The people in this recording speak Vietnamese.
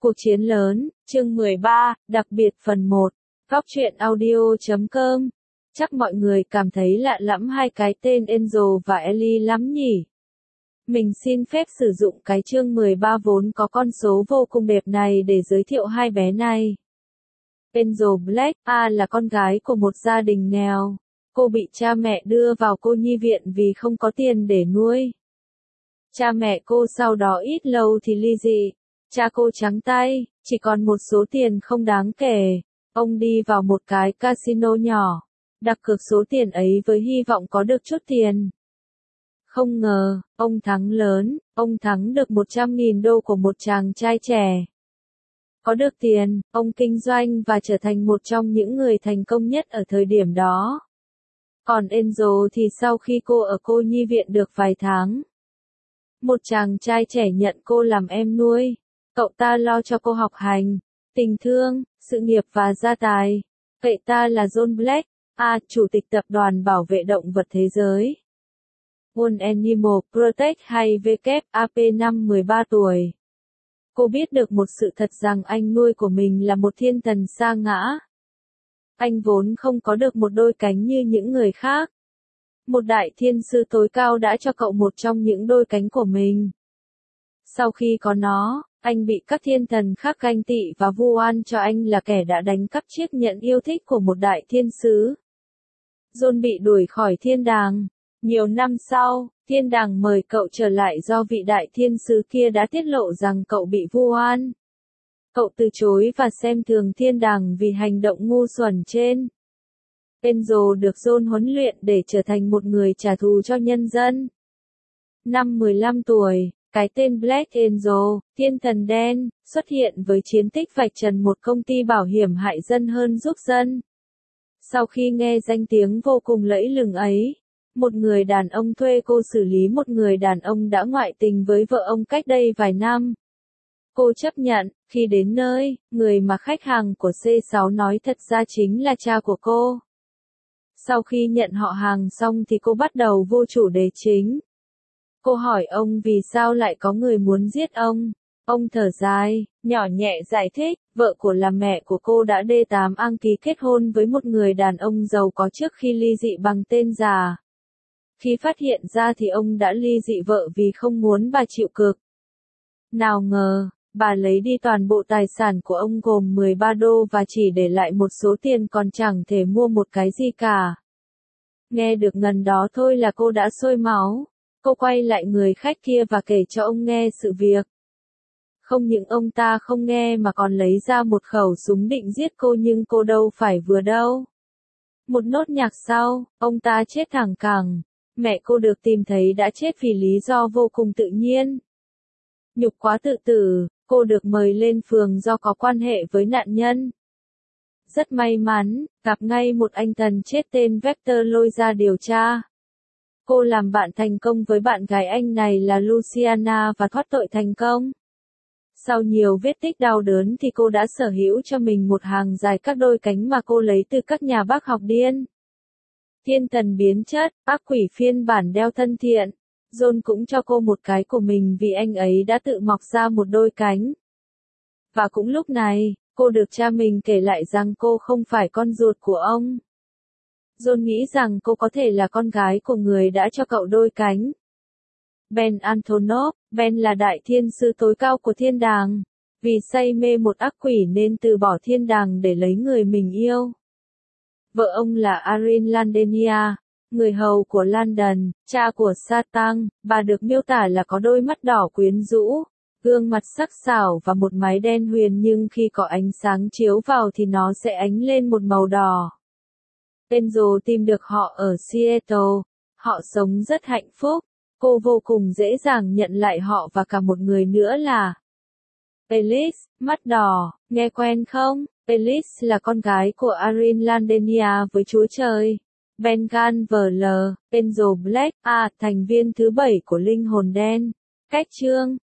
Cuộc chiến lớn, chương 13, đặc biệt phần 1, góc truyện audio.com. Chắc mọi người cảm thấy lạ lẫm hai cái tên Angel và Ellie lắm nhỉ? Mình xin phép sử dụng cái chương 13 vốn có con số vô cùng đẹp này để giới thiệu hai bé này. Angel Black, là con gái của một gia đình nghèo. Cô bị cha mẹ đưa vào cô nhi viện vì không có tiền để nuôi. Cha mẹ cô sau đó ít lâu thì ly dị. Cha cô trắng tay, chỉ còn một số tiền không đáng kể. Ông đi vào một cái casino nhỏ, đặt cược số tiền ấy với hy vọng có được chút tiền. Không ngờ, ông thắng lớn, ông thắng được 100.000 đô của một chàng trai trẻ. Có được tiền, ông kinh doanh và trở thành một trong những người thành công nhất ở thời điểm đó. Còn Angel thì sau khi cô ở cô nhi viện được vài tháng, một chàng trai trẻ nhận cô làm em nuôi. Cậu ta lo cho cô học hành, tình thương, sự nghiệp và gia tài. Cậu ta là John Black, chủ tịch tập đoàn bảo vệ động vật thế giới. World Animal Protect hay WAP năm 13 tuổi. Cô biết được một sự thật rằng anh nuôi của mình là một thiên thần sa ngã. Anh vốn không có được một đôi cánh như những người khác. Một đại thiên sư tối cao đã cho cậu một trong những đôi cánh của mình. Sau khi có nó, anh bị các thiên thần khác ganh tị và vu oan cho anh là kẻ đã đánh cắp chiếc nhẫn yêu thích của một đại thiên sứ. John bị đuổi khỏi thiên đàng. Nhiều năm sau, thiên đàng mời cậu trở lại do vị đại thiên sứ kia đã tiết lộ rằng cậu bị vu oan. Cậu từ chối và xem thường thiên đàng vì hành động ngu xuẩn trên. Angel được John huấn luyện để trở thành một người trả thù cho nhân dân. Năm 15 tuổi, cái tên Black Angel, thiên thần đen, xuất hiện với chiến tích vạch trần một công ty bảo hiểm hại dân hơn giúp dân. Sau khi nghe danh tiếng vô cùng lẫy lừng ấy, một người đàn ông thuê cô xử lý một người đàn ông đã ngoại tình với vợ ông cách đây vài năm. Cô chấp nhận, khi đến nơi, người mà khách hàng của C6 nói thật ra chính là cha của cô. Sau khi nhận họ hàng xong thì cô bắt đầu vô chủ đề chính. Cô hỏi ông vì sao lại có người muốn giết ông. Ông thở dài, nhỏ nhẹ giải thích, vợ của là mẹ của cô đã D8 đăng ký kết hôn với một người đàn ông giàu có trước khi ly dị bằng tên giả. Khi phát hiện ra thì ông đã ly dị vợ vì không muốn bà chịu cực. Nào ngờ, bà lấy đi toàn bộ tài sản của ông gồm 13 đô và chỉ để lại một số tiền còn chẳng thể mua một cái gì cả. Nghe được ngần đó thôi là cô đã sôi máu. Cô quay lại người khách kia và kể cho ông nghe sự việc. Không những ông ta không nghe mà còn lấy ra một khẩu súng định giết cô nhưng cô đâu phải vừa đâu. Một nốt nhạc sau, ông ta chết thẳng cẳng. Mẹ cô được tìm thấy đã chết vì lý do vô cùng tự nhiên. Nhục quá tự tử, cô được mời lên phường do có quan hệ với nạn nhân. Rất may mắn, gặp ngay một anh thần chết tên Vector lôi ra điều tra. Cô làm bạn thành công với bạn gái anh này là Luciana và thoát tội thành công. Sau nhiều vết tích đau đớn thì cô đã sở hữu cho mình một hàng dài các đôi cánh mà cô lấy từ các nhà bác học điên. Thiên thần biến chất, ác quỷ phiên bản đeo thân thiện. John cũng cho cô một cái của mình vì anh ấy đã tự mọc ra một đôi cánh. Và cũng lúc này, cô được cha mình kể lại rằng cô không phải con ruột của ông. John nghĩ rằng cô có thể là con gái của người đã cho cậu đôi cánh. Ben Antonov, Ben là đại thiên sư tối cao của thiên đàng. Vì say mê một ác quỷ nên từ bỏ thiên đàng để lấy người mình yêu. Vợ ông là Arin Landenia, người hầu của London, cha của Satan. Bà được miêu tả là có đôi mắt đỏ quyến rũ, gương mặt sắc sảo và một mái đen huyền nhưng khi có ánh sáng chiếu vào thì nó sẽ ánh lên một màu đỏ. Angel tìm được họ ở Seattle. Họ sống rất hạnh phúc. Cô vô cùng dễ dàng nhận lại họ và cả một người nữa là Alice, mắt đỏ, nghe quen không? Alice là con gái của Arin Landenia với Chúa Trời. Ben Ganverl, Angel Black, thành viên thứ 7 của linh hồn đen. Cách chương